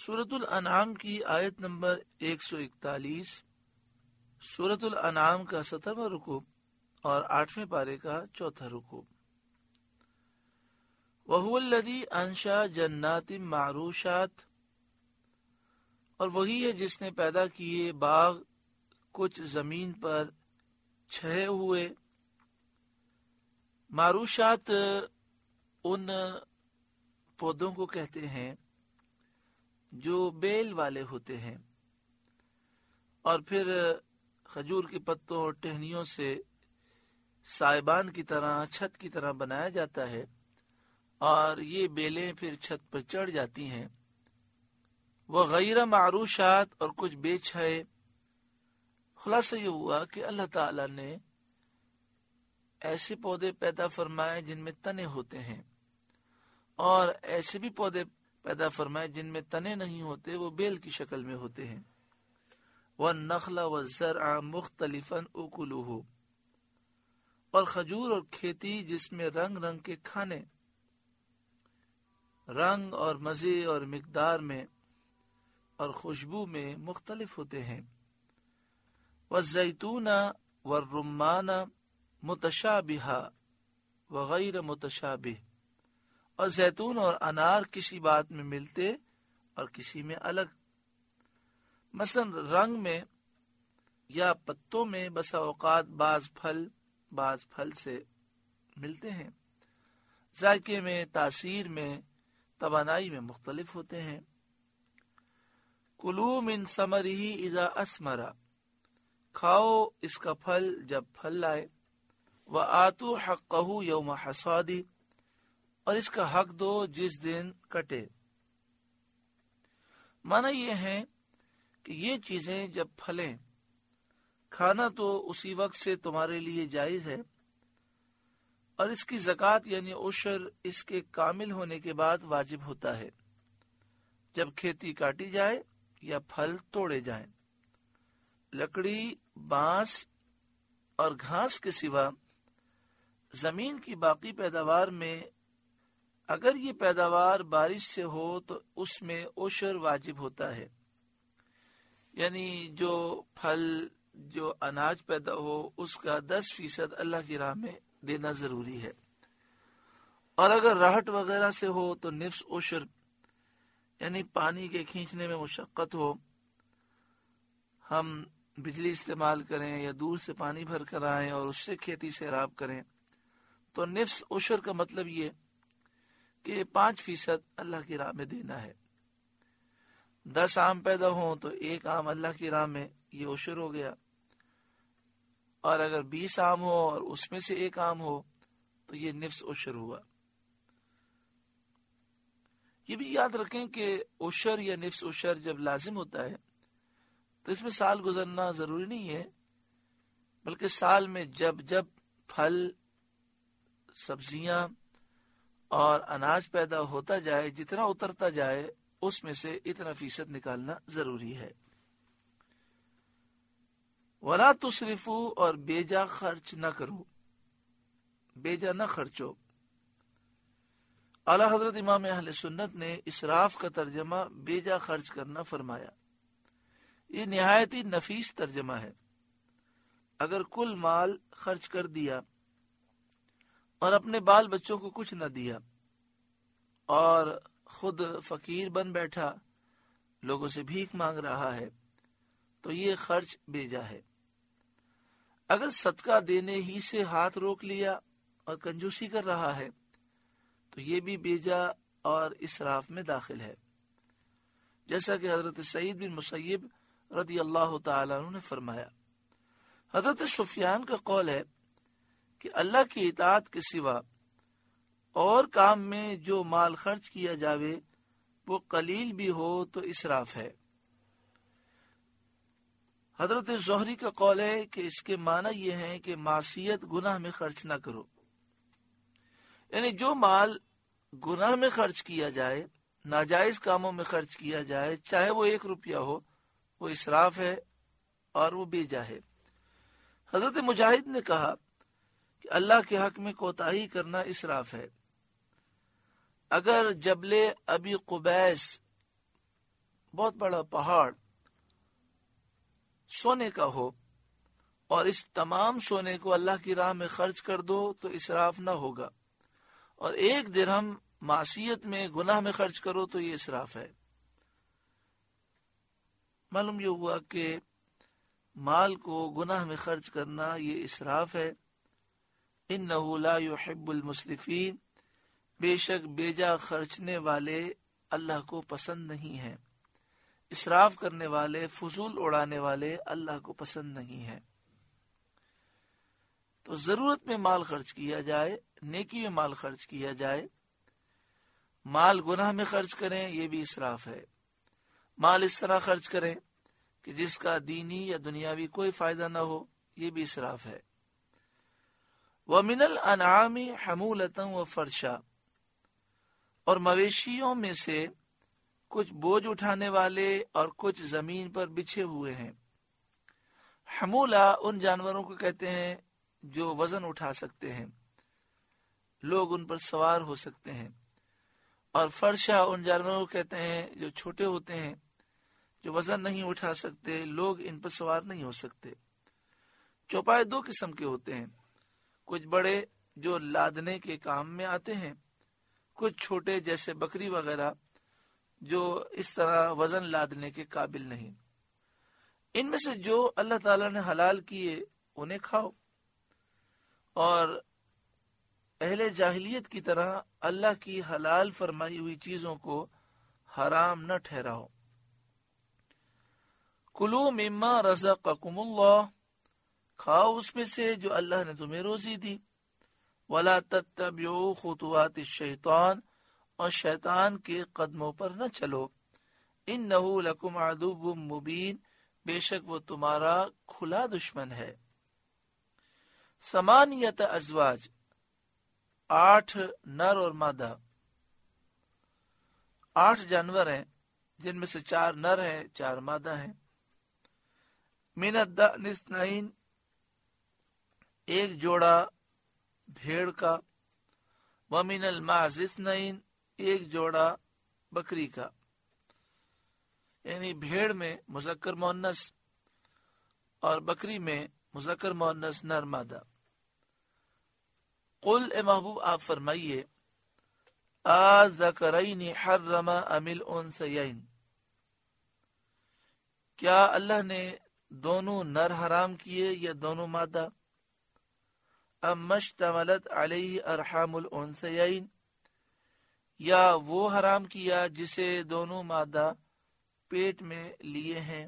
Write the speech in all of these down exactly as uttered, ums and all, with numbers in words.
سورۃ الانعام کی آیت نمبر ایک سو اکتالیس، سورۃ الانعام کا سترواں رکوع اور آٹھویں پارے کا چوتھا رکوع۔ وَهُوَ الَّذِي أَنشَأَ جَنَّاتٍ مَّعْرُوشَاتٍ، اور وہی ہے جس نے پیدا کیے باغ کچھ زمین پر چھائے ہوئے۔ معروشات ان پودوں کو کہتے ہیں جو بیل والے ہوتے ہیں، اور پھر کھجور کے پتوں اور ٹہنیوں سے سائبان کی طرح چھت کی طرح بنایا جاتا ہے، اور یہ بیلیں پھر چھت پر چڑھ جاتی ہیں۔ وہ غیر معروشات، اور کچھ بے چھائے۔ خلاصہ یہ ہوا کہ اللہ تعالی نے ایسے پودے پیدا فرمائے جن میں تنے ہوتے ہیں، اور ایسے بھی پودے پیدا فرمائے جن میں تنے نہیں ہوتے، وہ بیل کی شکل میں ہوتے ہیں۔ وَالنَّخْلَ وَالزَّرْعَ مُخْتَلِفًا أُكُلُهُ، اور کھجور اور کھیتی جس میں رنگ رنگ کے کھانے، رنگ اور مزے اور مقدار میں اور خوشبو میں مختلف ہوتے ہیں۔ وَالزَّيْتُونَ وَالرُّمَّانَ مُتَشَابِهًا وَغَيْرَ مُتَشَابِهٍ، اور زیتون اور انار کسی بات میں ملتے اور کسی میں الگ، مثلا رنگ میں یا پتوں میں بسا اوقات بعض پھل بعض پھل سے ملتے ہیں، ذائقے میں، تاثیر میں، توانائی میں مختلف ہوتے ہیں۔ کُلُوا مِن ثَمَرِهِ اِذَا أَثْمَرَ، کھاؤ اس کا پھل جب پھل لائے۔ وَآتُوا حَقَّهُ يَوْمَ حَصَادِهِ، اور اس کا حق دو جس دن کٹے۔ معنی یہ ہے کہ یہ چیزیں جب پھلیں، کھانا تو اسی وقت سے تمہارے لیے جائز ہے، اور اس کی زکوٰۃ یعنی عشر اس کے کامل ہونے کے بعد واجب ہوتا ہے جب کھیتی کاٹی جائے یا پھل توڑے جائیں۔ لکڑی، بانس اور گھاس کے سوا زمین کی باقی پیداوار میں اگر یہ پیداوار بارش سے ہو تو اس میں عشر واجب ہوتا ہے، یعنی جو پھل جو اناج پیدا ہو اس کا دس فیصد اللہ کی راہ میں دینا ضروری ہے، اور اگر راہٹ وغیرہ سے ہو تو نصف عشر، یعنی پانی کے کھینچنے میں مشقت ہو، ہم بجلی استعمال کریں یا دور سے پانی بھر کر آئیں اور اس سے کھیتی سیراب کریں، تو نصف عشر کا مطلب یہ کہ پانچ فیصد اللہ کی راہ میں دینا ہے۔ دس آم پیدا ہوں تو ایک آم اللہ کی راہ میں، یہ عشر ہو گیا، اور اگر بیس آم ہو اور اس میں سے ایک آم ہو تو یہ نصف عشر ہوا۔ یہ بھی یاد رکھیں کہ عشر یا نصف عشر جب لازم ہوتا ہے تو اس میں سال گزرنا ضروری نہیں ہے، بلکہ سال میں جب جب پھل، سبزیاں اور اناج پیدا ہوتا جائے، جتنا اترتا جائے اس میں سے اتنا فیصد نکالنا ضروری ہے۔ وَلَا تُسْرِفُوا، اور بیجا خرچ نہ کرو، بیجا نہ خرچو۔ اعلیٰ حضرت امام اہل سنت نے اسراف کا ترجمہ بیجا خرچ کرنا فرمایا۔ یہ نہایت ہی نفیس ترجمہ ہے۔ اگر کل مال خرچ کر دیا اور اپنے بال بچوں کو کچھ نہ دیا اور خود فقیر بن بیٹھا، لوگوں سے بھیک مانگ رہا ہے، تو یہ خرچ بیجا ہے۔ اگر صدقہ دینے ہی سے ہاتھ روک لیا اور کنجوسی کر رہا ہے تو یہ بھی بیجا اور اسراف میں داخل ہے، جیسا کہ حضرت سعید بن مسیب رضی اللہ تعالیٰ عنہ نے فرمایا۔ حضرت سفیان کا قول ہے کہ اللہ کی اطاعت کے سوا اور کام میں جو مال خرچ کیا جاوے وہ قلیل بھی ہو تو اسراف ہے۔ حضرت زہری کا قول ہے کہ اس کے معنی یہ ہے کہ معصیت گناہ میں خرچ نہ کرو، یعنی جو مال گناہ میں خرچ کیا جائے، ناجائز کاموں میں خرچ کیا جائے، چاہے وہ ایک روپیہ ہو، وہ اسراف ہے اور وہ بیجا ہے۔ حضرت مجاہد نے کہا کہ اللہ کے حق میں کوتاہی کرنا اسراف ہے۔ اگر جبل ابی قبیس بہت بڑا پہاڑ سونے کا ہو اور اس تمام سونے کو اللہ کی راہ میں خرچ کر دو تو اسراف نہ ہوگا، اور ایک درہم معصیت میں گناہ میں خرچ کرو تو یہ اسراف ہے۔ معلوم یہ ہوا کہ مال کو گناہ میں خرچ کرنا یہ اسراف ہے۔ انہ لا يحب المسرفین، بے شک بیجا خرچنے والے اللہ کو پسند نہیں ہیں، اسراف کرنے والے، فضول اڑانے والے اللہ کو پسند نہیں ہیں۔ تو ضرورت میں مال خرچ کیا جائے، نیکی میں مال خرچ کیا جائے۔ مال گناہ میں خرچ کریں یہ بھی اسراف ہے۔ مال اس طرح خرچ کریں کہ جس کا دینی یا دنیاوی کوئی فائدہ نہ ہو، یہ بھی اسراف ہے۔ وَمِنَ الْأَنْعَامِ حَمُولَةً وَفَرْشًا، اور مویشیوں میں سے کچھ بوجھ اٹھانے والے اور کچھ زمین پر بچھے ہوئے ہیں۔ حمولہ ان جانوروں کو کہتے ہیں جو وزن اٹھا سکتے ہیں، لوگ ان پر سوار ہو سکتے ہیں، اور فرشا ان جانوروں کو کہتے ہیں جو چھوٹے ہوتے ہیں، جو وزن نہیں اٹھا سکتے، لوگ ان پر سوار نہیں ہو سکتے۔ چوپائے دو قسم کے ہوتے ہیں، کچھ بڑے جو لادنے کے کام میں آتے ہیں، کچھ چھوٹے جیسے بکری وغیرہ جو اس طرح وزن لادنے کے قابل نہیں۔ ان میں سے جو اللہ تعالیٰ نے حلال کیے انہیں کھاؤ، اور اہل جاہلیت کی طرح اللہ کی حلال فرمائی ہوئی چیزوں کو حرام نہ ٹھہراؤ۔ کلو مما رزقکم اللہ، کھاؤ اس میں سے جو اللہ نے تمہیں روزی دی۔ ولا تتبعوا خطوات الشیطان، اور شیطان کے قدموں پر نہ چلو۔ انہ لکم عدو مبین، بے شک وہ تمہارا کھلا دشمن ہے۔ ثمانیت ازواج، آٹھ نر اور مادہ، آٹھ جانور ہیں جن میں سے چار نر ہیں چار مادہ ہیں۔ من الدأن اثنین، ایک جوڑا بھیڑ کا، ومن المعز اثنین، ایک جوڑا بکری کا، یعنی بھیڑ میں مذکر مؤنث اور بکری میں مذکر مؤنث نر مادہ۔ قل اے محبوب آپ فرمائیے، آذکرین حرم ام الانثیین، کیا اللہ نے دونوں نر حرام کیے یا دونوں مادہ؟ ام مشتملت علیہ ارحام الانثیین، یا وہ حرام کیا جسے دونوں مادہ پیٹ میں لیے ہیں۔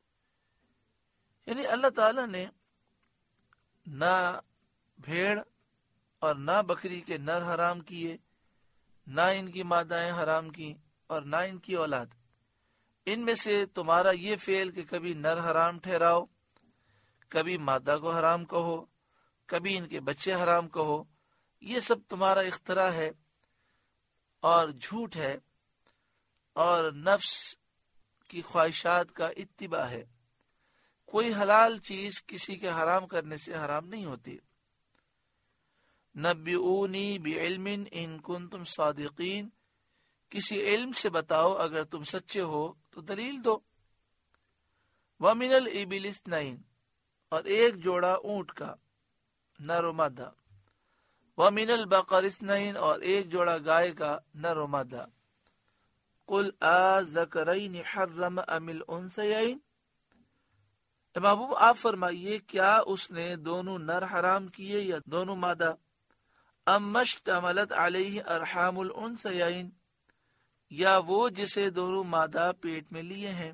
یعنی اللہ تعالی نے نہ بھیڑ اور نہ بکری کے نر حرام کیے، نہ ان کی مادائیں حرام کی اور نہ ان کی اولاد۔ ان میں سے تمہارا یہ فعل کہ کبھی نر حرام ٹھہراؤ، کبھی مادہ کو حرام کہو، کبھی ان کے بچے حرام کہو، یہ سب تمہارا اختراع ہے اور جھوٹ ہے اور نفس کی خواہشات کا اتباع ہے۔ کوئی حلال چیز کسی کے حرام کرنے سے حرام نہیں ہوتی۔ نبئونی بعلم ان کنتم صادقین، کسی علم سے بتاؤ اگر تم سچے ہو تو دلیل دو۔ ومن الابل اثنین، اور ایک جوڑا اونٹ کا، نر و مادہ۔ ومن البقر اثنین، اور ایک جوڑا گائے کا، نر و مادہ۔ قل آذکرین حرم ام الانثیین، اے محبوب آپ فرمائیے کیا اس نے دونوں نر حرام کیے یا دونوں مادہ؟ ام مشتملت علیہ ارحام الانثیین، یا وہ جسے دونوں مادہ پیٹ میں لیے ہیں۔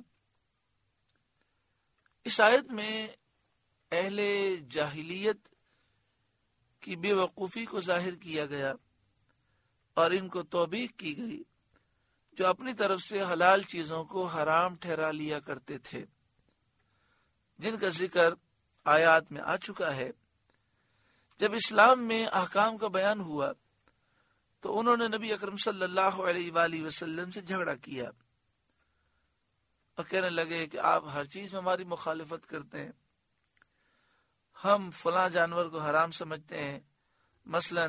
اس آیت میں اہل جاہلیت کی بے وقوفی کو ظاہر کیا گیا اور ان کو توبیخ کی گئی جو اپنی طرف سے حلال چیزوں کو حرام ٹھہرا لیا کرتے تھے، جن کا ذکر آیات میں آ چکا ہے۔ جب اسلام میں احکام کا بیان ہوا تو انہوں نے نبی اکرم صلی اللہ علیہ وآلہ وسلم سے جھگڑا کیا اور کہنے لگے کہ آپ ہر چیز میں ہماری مخالفت کرتے ہیں، ہم فلاں جانور کو حرام سمجھتے ہیں، مثلا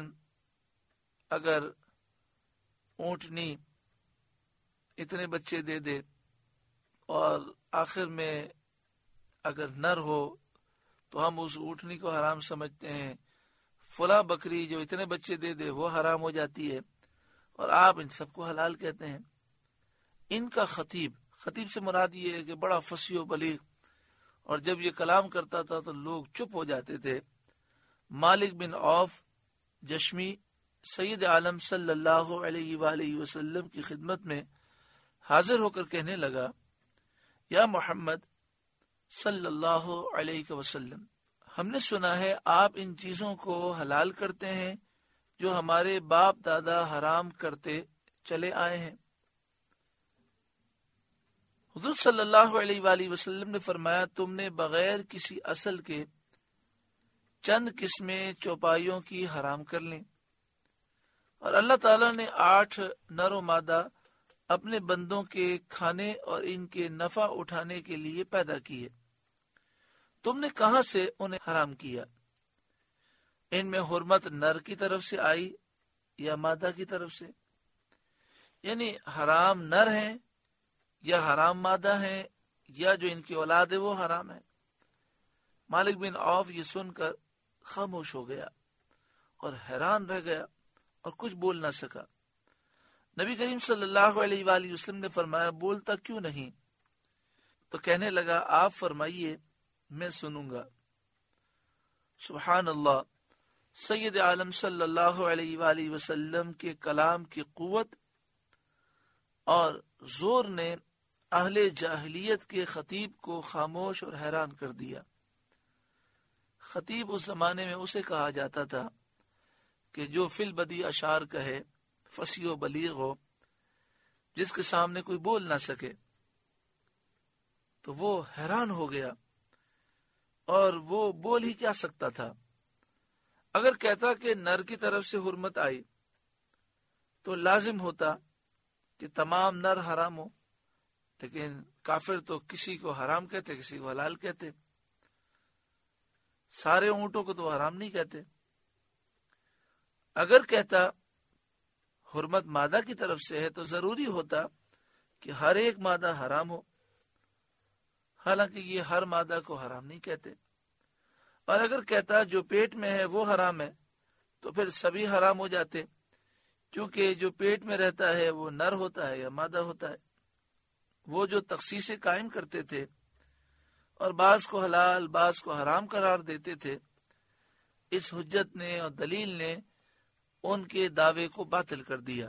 اگر اونٹنی اتنے بچے دے دے اور آخر میں اگر نر ہو تو ہم اس اونٹنی کو حرام سمجھتے ہیں، فلاں بکری جو اتنے بچے دے دے وہ حرام ہو جاتی ہے، اور آپ ان سب کو حلال کہتے ہیں۔ ان کا خطیب خطیب سے مراد یہ ہے کہ بڑا فصیح و بلیغ، اور جب یہ کلام کرتا تھا تو لوگ چپ ہو جاتے تھے۔ مالک بن عوف جشمی سید عالم صلی اللہ علیہ وآلہ وسلم کی خدمت میں حاضر ہو کر کہنے لگا، یا محمد صلی اللہ علیہ وسلم، ہم نے سنا ہے آپ ان چیزوں کو حلال کرتے ہیں جو ہمارے باپ دادا حرام کرتے چلے آئے ہیں۔ حضور صلی اللہ علیہ وآلہ وسلم نے فرمایا، تم نے بغیر کسی اصل کے چند قسمیں چوپائیوں کی حرام کر لیں، اور اللہ تعالیٰ نے آٹھ نر و مادہ اپنے بندوں کے کھانے اور ان کے نفع اٹھانے کے لیے پیدا کیے، تم نے کہاں سے انہیں حرام کیا؟ ان میں حرمت نر کی طرف سے آئی یا مادہ کی طرف سے؟ یعنی حرام نر ہیں یا حرام مادہ ہیں، یا جو ان کی اولاد ہے وہ حرام ہے؟ مالک بن عوف یہ سن کر خاموش ہو گیا اور حیران رہ گیا اور کچھ بول نہ سکا۔ نبی کریم صلی اللہ علیہ وآلہ وسلم نے فرمایا، بولتا کیوں نہیں؟ تو کہنے لگا، آپ فرمائیے، میں سنوں گا۔ سبحان اللہ، سید عالم صلی اللہ علیہ وآلہ وسلم کے کلام کی قوت اور زور نے اہل جاہلیت کے خطیب کو خاموش اور حیران کر دیا۔ خطیب اس زمانے میں اسے کہا جاتا تھا کہ جو فی البدی اشعار کہے، فصیح و بلیغ ہو، جس کے سامنے کوئی بول نہ سکے۔ تو وہ حیران ہو گیا، اور وہ بول ہی کیا سکتا تھا؟ اگر کہتا کہ نر کی طرف سے حرمت آئی تو لازم ہوتا کہ تمام نر حرام ہو، لیکن کافر تو کسی کو حرام کہتے، کسی کو حلال کہتے، سارے اونٹوں کو تو حرام نہیں کہتے۔ اگر کہتا حرمت مادہ کی طرف سے ہے تو ضروری ہوتا کہ ہر ایک مادہ حرام ہو، حالانکہ یہ ہر مادہ کو حرام نہیں کہتے۔ اور اگر کہتا جو پیٹ میں ہے وہ حرام ہے تو پھر سبھی حرام ہو جاتے، کیونکہ جو پیٹ میں رہتا ہے وہ نر ہوتا ہے یا مادہ ہوتا ہے۔ وہ جو تخصیصیں قائم کرتے تھے اور بعض کو حلال بعض کو حرام قرار دیتے تھے، اس حجت نے اور دلیل نے ان کے دعوے کو باطل کر دیا۔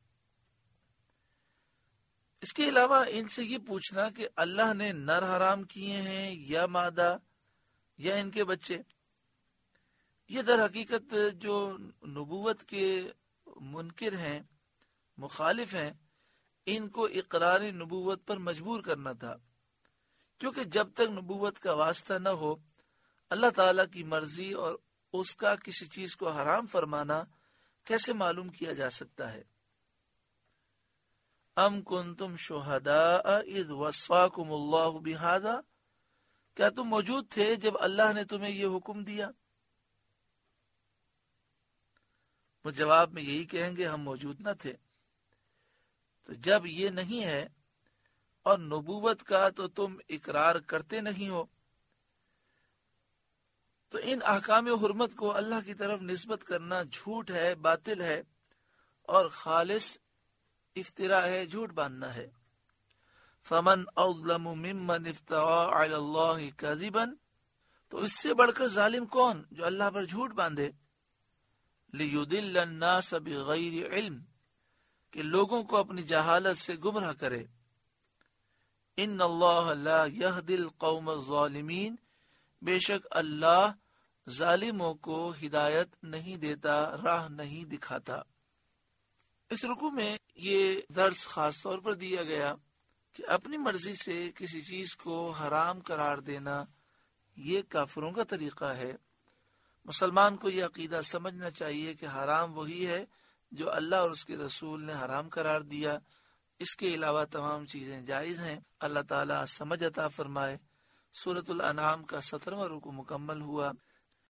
اس کے علاوہ ان سے یہ پوچھنا کہ اللہ نے نر حرام کیے ہیں یا مادہ یا ان کے بچے، یہ در حقیقت جو نبوت کے منکر ہیں، مخالف ہیں، ان کو اقرار نبوت پر مجبور کرنا تھا، کیونکہ جب تک نبوت کا واسطہ نہ ہو، اللہ تعالی کی مرضی اور اس کا کسی چیز کو حرام فرمانا کیسے معلوم کیا جا سکتا ہے؟ ام کنتم شہداء اذ وصاکم اللہ بہذا، کیا تم موجود تھے جب اللہ نے تمہیں یہ حکم دیا؟ وہ جواب میں یہی کہیں گے، ہم موجود نہ تھے۔ تو جب یہ نہیں ہے اور نبوت کا تو تم اقرار کرتے نہیں ہو، تو ان احکام حرمت کو اللہ کی طرف نسبت کرنا جھوٹ ہے، باطل ہے، اور خالص افتراء ہے، جھوٹ باندھنا ہے۔ فمن اظلم ممن افترى على الله كذبا، تو اس سے بڑھ کر ظالم کون جو اللہ پر جھوٹ باندھے؟ لیضل الناس بغیر علم، کہ لوگوں کو اپنی جہالت سے گمراہ کرے۔ ان اللہ لا يهدي القوم الظالمین، بے شک اللہ ظالموں کو ہدایت نہیں دیتا، راہ نہیں دکھاتا۔ اس رکوع میں یہ درس خاص طور پر دیا گیا کہ اپنی مرضی سے کسی چیز کو حرام قرار دینا یہ کافروں کا طریقہ ہے۔ مسلمان کو یہ عقیدہ سمجھنا چاہیے کہ حرام وہی ہے جو اللہ اور اس کے رسول نے حرام قرار دیا، اس کے علاوہ تمام چیزیں جائز ہیں۔ اللہ تعالیٰ سمجھ عطا فرمائے۔ سورۃ الانعام کا سترواں رکوع مکمل ہوا۔